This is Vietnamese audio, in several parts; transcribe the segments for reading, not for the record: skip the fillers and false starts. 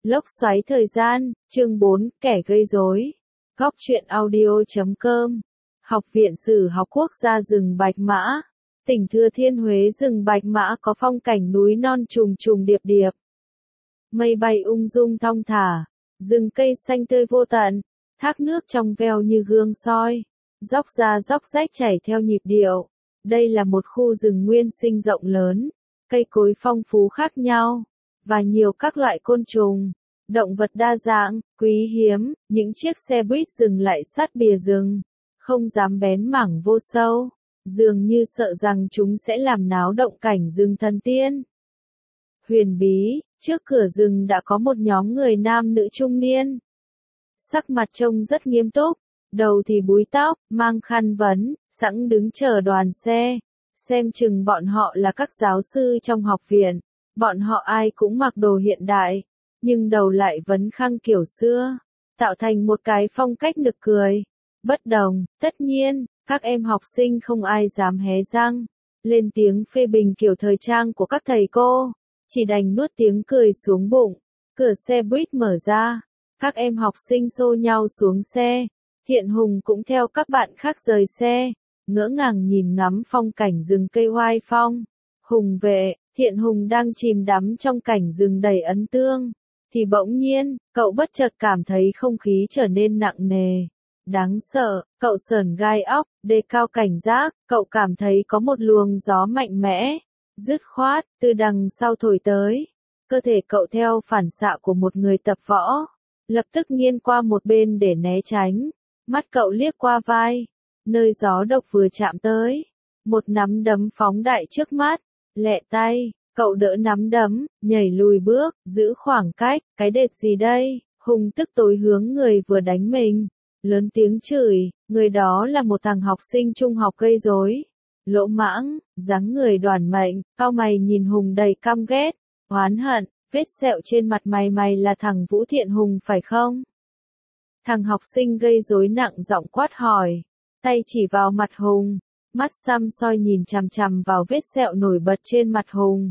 Lốc xoáy thời gian, chương 4, kẻ gây rối. Góc truyện audio.com. Học viện Sử học quốc gia rừng Bạch Mã. Tỉnh Thừa Thiên Huế rừng Bạch Mã có phong cảnh núi non trùng trùng điệp điệp. Mây bay ung dung thong thả, rừng cây xanh tươi vô tận, thác nước trong veo như gương soi, dốc ra dốc rách chảy theo nhịp điệu. Đây là một khu rừng nguyên sinh rộng lớn, cây cối phong phú khác nhau, và nhiều các loại côn trùng, động vật đa dạng, quý hiếm. Những chiếc xe buýt dừng lại sát bìa rừng, không dám bén mảng vô sâu, dường như sợ rằng chúng sẽ làm náo động cảnh rừng thần tiên. Huyền bí, trước cửa rừng đã có một nhóm người nam nữ trung niên. Sắc mặt trông rất nghiêm túc, đầu thì búi tóc, mang khăn vấn, sẵn đứng chờ đoàn xe. Xem chừng bọn họ là các giáo sư trong học viện. Bọn họ ai cũng mặc đồ hiện đại, nhưng đầu lại vấn khăn kiểu xưa, tạo thành một cái phong cách nực cười. Bất đồng, tất nhiên, các em học sinh không ai dám hé răng lên tiếng phê bình kiểu thời trang của các thầy cô, chỉ đành nuốt tiếng cười xuống bụng. Cửa xe buýt mở ra, các em học sinh xô nhau xuống xe. Thiện Hùng cũng theo các bạn khác rời xe, ngỡ ngàng nhìn ngắm phong cảnh rừng cây hoai phong. Hùng vệ, Thiện Hùng đang chìm đắm trong cảnh rừng đầy ấn tương, thì bỗng nhiên, cậu bất chợt cảm thấy không khí trở nên nặng nề, đáng sợ. Cậu sởn gai óc, đề cao cảnh giác. Cậu cảm thấy có một luồng gió mạnh mẽ, dứt khoát, từ đằng sau thổi tới. Cơ thể cậu theo phản xạ của một người tập võ, lập tức nghiêng qua một bên để né tránh. Mắt cậu liếc qua vai, nơi gió độc vừa chạm tới, một nắm đấm phóng đại trước mắt. Lẹ tay, cậu đỡ nắm đấm, nhảy lùi bước, giữ khoảng cách. Cái đệt gì đây? Hùng tức tối hướng người vừa đánh mình, lớn tiếng chửi. Người đó là một thằng học sinh trung học gây rối, lỗ mãng, dáng người đoản mệnh, cau mày nhìn Hùng đầy căm ghét, oán hận. Vết sẹo trên mặt mày là thằng Vũ Thiện Hùng phải không? Thằng học sinh gây rối nặng giọng quát hỏi, tay chỉ vào mặt Hùng. Mắt xăm soi nhìn chằm chằm vào vết sẹo nổi bật trên mặt Hùng,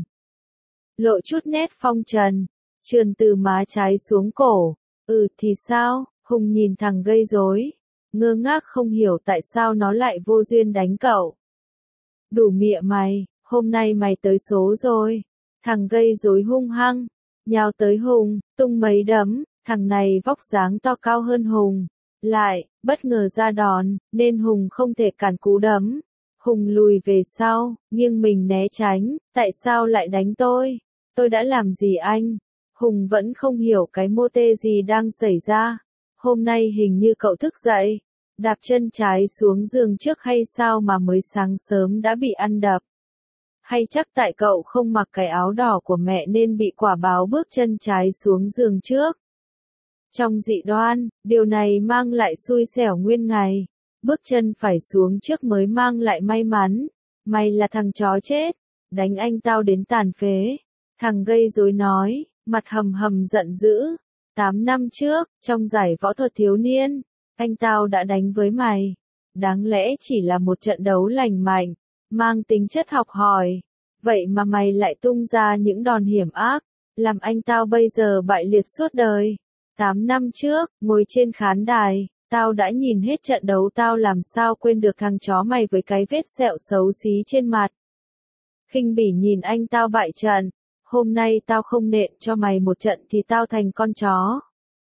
lộ chút nét phong trần, trườn từ má trái xuống cổ. Thì sao? Hùng nhìn thằng gây rối, ngơ ngác không hiểu tại sao nó lại vô duyên đánh cậu. Đủ mịa mày, hôm nay mày tới số rồi. Thằng gây rối hung hăng, nhào tới Hùng, tung mấy đấm. Thằng này vóc dáng to cao hơn Hùng, lại bất ngờ ra đòn, nên Hùng không thể cản cú đấm. Hùng lùi về sau, nghiêng mình né tránh. Tại sao lại đánh tôi? Tôi đã làm gì anh? Hùng vẫn không hiểu cái mô tê gì đang xảy ra. Hôm nay hình như cậu thức dậy, đạp chân trái xuống giường trước hay sao mà mới sáng sớm đã bị ăn đập? Hay chắc tại cậu không mặc cái áo đỏ của mẹ nên bị quả báo bước chân trái xuống giường trước? Trong dị đoan, điều này mang lại xui xẻo nguyên ngày. Bước chân phải xuống trước mới mang lại may mắn. Mày là thằng chó chết, đánh anh tao đến tàn phế. Thằng gây rối nói, mặt hầm hầm giận dữ. 8 năm trước, trong giải võ thuật thiếu niên, anh tao đã đánh với mày. Đáng lẽ chỉ là một trận đấu lành mạnh, mang tính chất học hỏi. Vậy mà mày lại tung ra những đòn hiểm ác, làm anh tao bây giờ bại liệt suốt đời. 8 năm trước, ngồi trên khán đài, tao đã nhìn hết trận đấu, tao làm sao quên được thằng chó mày với cái vết sẹo xấu xí trên mặt. Khinh bỉ nhìn anh tao bại trận, hôm nay tao không nện cho mày một trận thì tao thành con chó.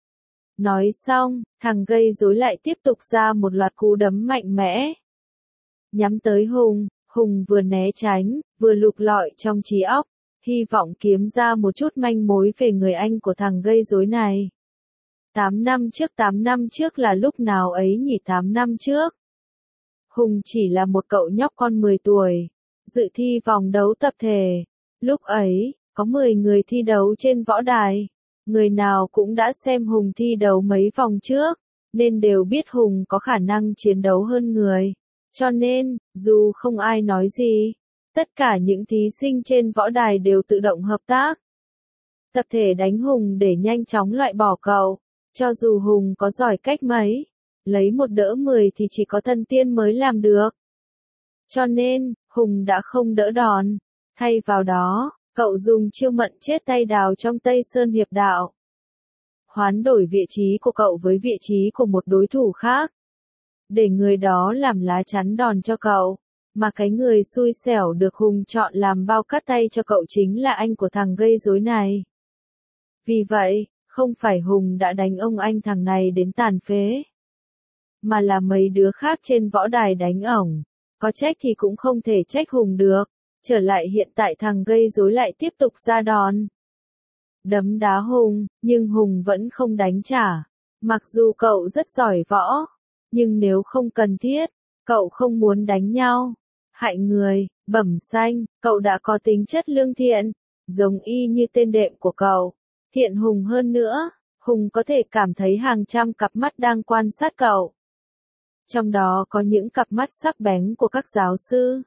Nói xong, thằng gây rối lại tiếp tục ra một loạt cú đấm mạnh mẽ, nhắm tới Hùng. Hùng vừa né tránh, vừa lục lọi trong trí óc, hy vọng kiếm ra một chút manh mối về người anh của thằng gây rối này. 8 năm trước là lúc nào ấy nhỉ? 8 năm trước. Hùng chỉ là một cậu nhóc con 10 tuổi, dự thi vòng đấu tập thể. Lúc ấy, có 10 người thi đấu trên võ đài. Người nào cũng đã xem Hùng thi đấu mấy vòng trước, nên đều biết Hùng có khả năng chiến đấu hơn người. Cho nên, dù không ai nói gì, tất cả những thí sinh trên võ đài đều tự động hợp tác tập thể đánh Hùng để nhanh chóng loại bỏ cậu. Cho dù Hùng có giỏi cách mấy, lấy 1 đỡ 10 thì chỉ có thần tiên mới làm được. Cho nên, Hùng đã không đỡ đòn. Thay vào đó, cậu dùng chiêu mận chết tay đào trong Tây Sơn Hiệp Đạo. hoán đổi vị trí của cậu với vị trí của một đối thủ khác. Để người đó làm lá chắn đòn cho cậu, mà cái người xui xẻo được Hùng chọn làm bao cắt tay cho cậu chính là anh của thằng gây rối này. Vì vậy, không phải Hùng đã đánh ông anh thằng này đến tàn phế, mà là mấy đứa khác trên võ đài đánh ổng. Có trách thì cũng không thể trách Hùng được. Trở lại hiện tại thằng gây rối lại tiếp tục ra đòn. Đấm đá Hùng, nhưng Hùng vẫn không đánh trả. Mặc dù cậu rất giỏi võ, nhưng nếu không cần thiết, cậu không muốn đánh nhau. Hại người, bẩm xanh, cậu đã có tính chất lương thiện, giống y như tên đệm của cậu. Thiện Hùng hơn nữa, Hùng có thể cảm thấy hàng trăm cặp mắt đang quan sát cậu. Trong đó có những cặp mắt sắc bén của các giáo sư.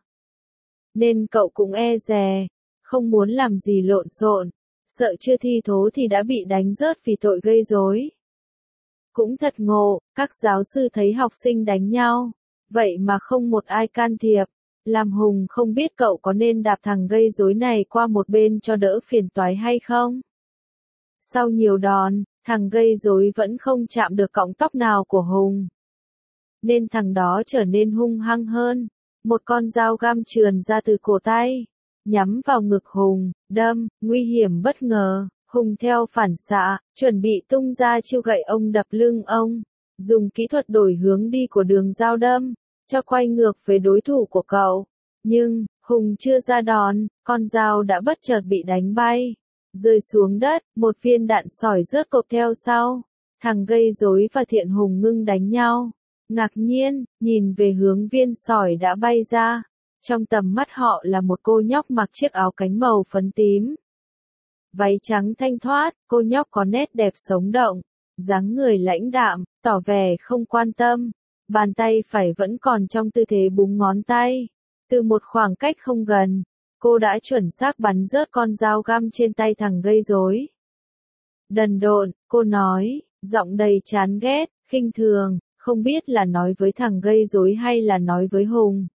Nên cậu cũng e dè, không muốn làm gì lộn xộn, sợ chưa thi thố thì đã bị đánh rớt vì tội gây rối. Cũng thật ngộ, các giáo sư thấy học sinh đánh nhau, vậy mà không một ai can thiệp, làm Hùng không biết cậu có nên đạp thằng gây rối này qua một bên cho đỡ phiền toái hay không. Sau nhiều đòn, thằng gây rối vẫn không chạm được cọng tóc nào của Hùng. Nên thằng đó trở nên hung hăng hơn. Một con dao găm trườn ra từ cổ tay, nhắm vào ngực Hùng, đâm, nguy hiểm bất ngờ. Hùng theo phản xạ, chuẩn bị tung ra chiêu gậy ông đập lưng ông, dùng kỹ thuật đổi hướng đi của đường dao đâm, cho quay ngược về đối thủ của cậu. Nhưng, Hùng chưa ra đòn, con dao đã bất chợt bị đánh bay, rơi xuống đất, một viên đạn sỏi rớt cộp theo sau. Thằng gây rối và Thiện Hùng ngưng đánh nhau. Ngạc nhiên, nhìn về hướng viên sỏi đã bay ra. Trong tầm mắt họ là một cô nhóc mặc chiếc áo cánh màu phấn tím. Váy trắng thanh thoát, cô nhóc có nét đẹp sống động, dáng người lãnh đạm, tỏ vẻ không quan tâm. Bàn tay phải vẫn còn trong tư thế búng ngón tay. Từ một khoảng cách không gần, cô đã chuẩn xác bắn rớt con dao găm trên tay thằng gây rối. Đần độn, cô nói, giọng đầy chán ghét, khinh thường, không biết là nói với thằng gây rối hay là nói với Hùng.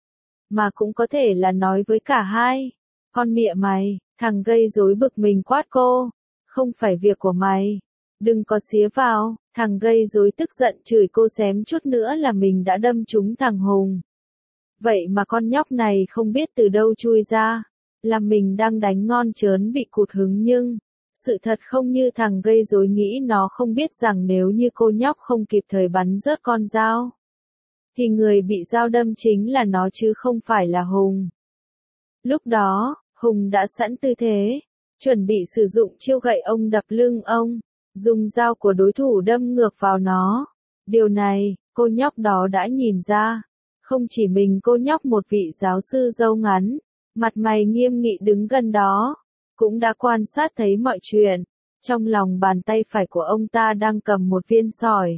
Mà cũng có thể là nói với cả hai. Con mẹ mày, thằng gây rối bực mình quát cô. Không phải việc của mày. Đừng có xía vào. Thằng gây rối tức giận chửi cô xém chút nữa là mình đã đâm trúng thằng Hùng. Vậy mà con nhóc này không biết từ đâu chui ra. Là mình đang đánh ngon trớn bị cụt hứng nhưng sự thật không như thằng gây rối nghĩ, nó không biết rằng nếu như cô nhóc không kịp thời bắn rớt con dao, thì người bị dao đâm chính là nó chứ không phải là Hùng. Lúc đó, Hùng đã sẵn tư thế, chuẩn bị sử dụng chiêu gậy ông đập lưng ông, dùng dao của đối thủ đâm ngược vào nó. Điều này, cô nhóc đó đã nhìn ra. Không chỉ mình cô nhóc, một vị giáo sư râu ngắn, mặt mày nghiêm nghị đứng gần đó, cũng đã quan sát thấy mọi chuyện. Trong lòng bàn tay phải của ông ta đang cầm một viên sỏi.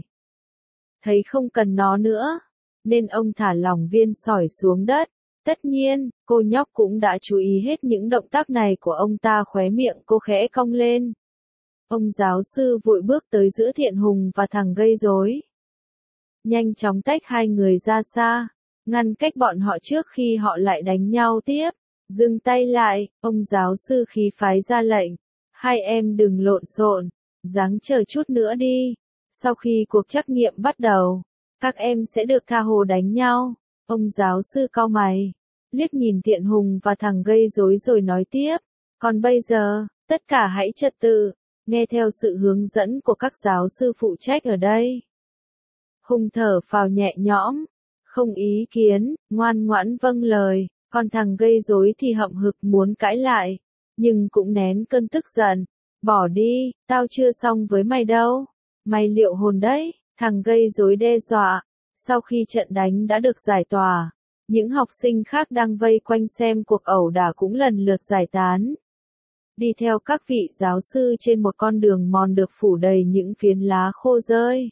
Thấy không cần nó nữa, nên ông thả lỏng viên sỏi xuống đất. Tất nhiên, cô nhóc cũng đã chú ý hết những động tác này của ông ta, khóe miệng cô khẽ cong lên. Ông giáo sư vội bước tới giữa Thiện Hùng và thằng gây rối. Nhanh chóng tách hai người ra xa, ngăn cách bọn họ trước khi họ lại đánh nhau tiếp. Dừng tay lại, ông giáo sư khí phái ra lệnh. Hai em đừng lộn xộn, ráng chờ chút nữa đi. Sau khi cuộc trắc nghiệm bắt đầu, các em sẽ được tha hồ đánh nhau. Ông giáo sư cau mày, liếc nhìn Thiện Hùng và thằng gây rối rồi nói tiếp. Còn bây giờ, tất cả hãy trật tự, nghe theo sự hướng dẫn của các giáo sư phụ trách ở đây. Hùng thở phào nhẹ nhõm, không ý kiến, ngoan ngoãn vâng lời. Còn thằng gây rối thì hậm hực muốn cãi lại, nhưng cũng nén cơn tức giận. Bỏ đi, tao chưa xong với mày đâu. Mày liệu hồn đấy, thằng gây rối đe dọa. Sau khi trận đánh đã được giải tỏa, những học sinh khác đang vây quanh xem cuộc ẩu đả cũng lần lượt giải tán. Đi theo các vị giáo sư trên một con đường mòn được phủ đầy những phiến lá khô rơi.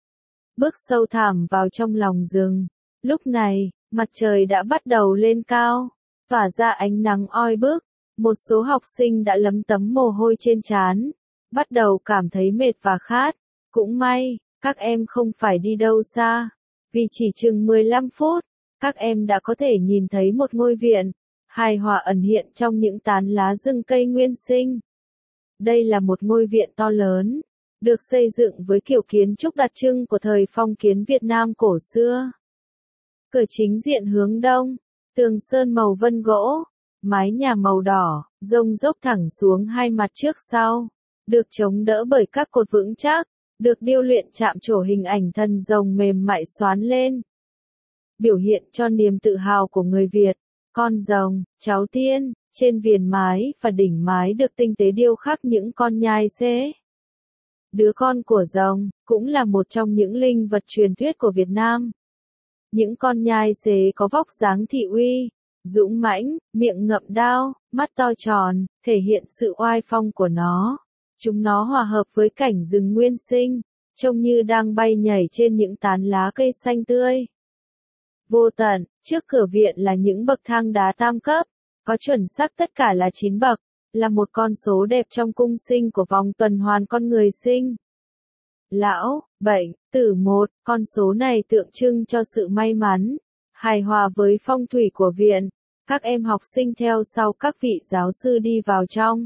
Bước sâu thẳm vào trong lòng rừng. Lúc này, mặt trời đã bắt đầu lên cao, tỏa ra ánh nắng oi bức. Một số học sinh đã lấm tấm mồ hôi trên trán, bắt đầu cảm thấy mệt và khát. Cũng may, các em không phải đi đâu xa, vì chỉ chừng 15 phút, các em đã có thể nhìn thấy một ngôi viện, hài hòa ẩn hiện trong những tán lá rừng cây nguyên sinh. Đây là một ngôi viện to lớn, được xây dựng với kiểu kiến trúc đặc trưng của thời phong kiến Việt Nam cổ xưa. Cửa chính diện hướng đông, tường sơn màu vân gỗ, mái nhà màu đỏ, rông dốc thẳng xuống hai mặt trước sau, được chống đỡ bởi các cột vững chắc, được điêu luyện chạm trổ hình ảnh thần rồng mềm mại xoán lên. Biểu hiện cho niềm tự hào của người Việt, con rồng, cháu tiên, trên viền mái và đỉnh mái được tinh tế điêu khắc những con nhai xế. Đứa con của rồng, cũng là một trong những linh vật truyền thuyết của Việt Nam. Những con nhai xế có vóc dáng thị uy, dũng mãnh, miệng ngậm đao, mắt to tròn, thể hiện sự oai phong của nó. Chúng nó hòa hợp với cảnh rừng nguyên sinh, trông như đang bay nhảy trên những tán lá cây xanh tươi. Vô tận, trước cửa viện là những bậc thang đá tam cấp, có chuẩn xác tất cả là 9 bậc, là một con số đẹp trong cung sinh của vòng tuần hoàn con người sinh. Lão, bệnh, tử một, con số này tượng trưng cho sự may mắn, hài hòa với phong thủy của viện. Các em học sinh theo sau các vị giáo sư đi vào trong.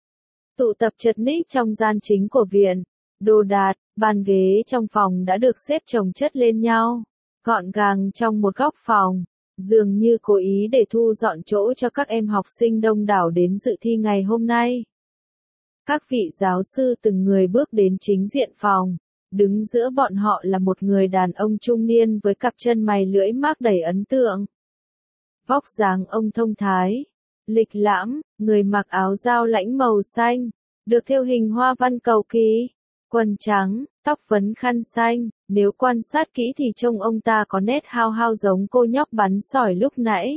Tụ tập chật ních trong gian chính của viện. Đồ đạc, bàn ghế trong phòng đã được xếp chồng chất lên nhau, gọn gàng trong một góc phòng, dường như cố ý để thu dọn chỗ cho các em học sinh đông đảo đến dự thi ngày hôm nay. Các vị giáo sư từng người bước đến chính diện phòng, đứng giữa bọn họ là một người đàn ông trung niên với cặp chân mày lưỡi mác đầy ấn tượng. Vóc dáng ông thông thái, lịch lãm, người mặc áo dao lãnh màu xanh, được thêu hình hoa văn cầu kỳ, quần trắng, tóc vấn khăn xanh, nếu quan sát kỹ thì trông ông ta có nét hao hao giống cô nhóc bắn sỏi lúc nãy.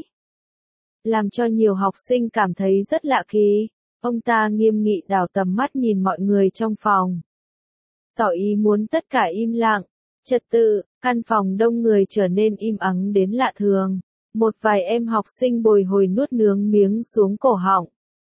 Làm cho nhiều học sinh cảm thấy rất lạ kỳ, ông ta nghiêm nghị đảo tầm mắt nhìn mọi người trong phòng. Tỏ ý muốn tất cả im lặng, trật tự, căn phòng đông người trở nên im ắng đến lạ thường. Một vài em học sinh bồi hồi nuốt nướng miếng xuống cổ họng.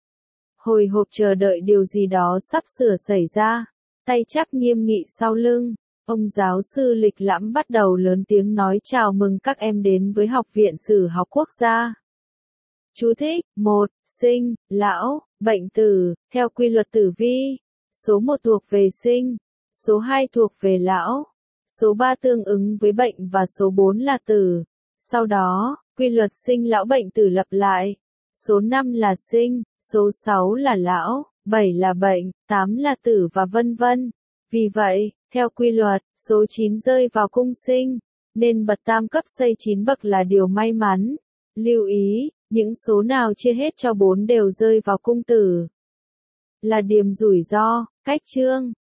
Hồi hộp chờ đợi điều gì đó sắp sửa xảy ra, tay chắp nghiêm nghị sau lưng, ông giáo sư lịch lãm bắt đầu lớn tiếng nói chào mừng các em đến với Học viện Sử học Quốc gia. Chú thích, 1. Sinh, lão, bệnh tử, theo quy luật tử vi, số 1 thuộc về sinh, số 2 thuộc về lão, số 3 tương ứng với bệnh và số 4 là tử. Sau đó, quy luật sinh lão bệnh tử lặp lại. Số 5 là sinh, số 6 là lão, 7 là bệnh, 8 là tử và vân vân. Vì vậy, theo quy luật, số 9 rơi vào cung sinh, nên bậc tam cấp xây 9 bậc là điều may mắn. Lưu ý, những số nào chia hết cho 4 đều rơi vào cung tử là điểm rủi ro, cách chương.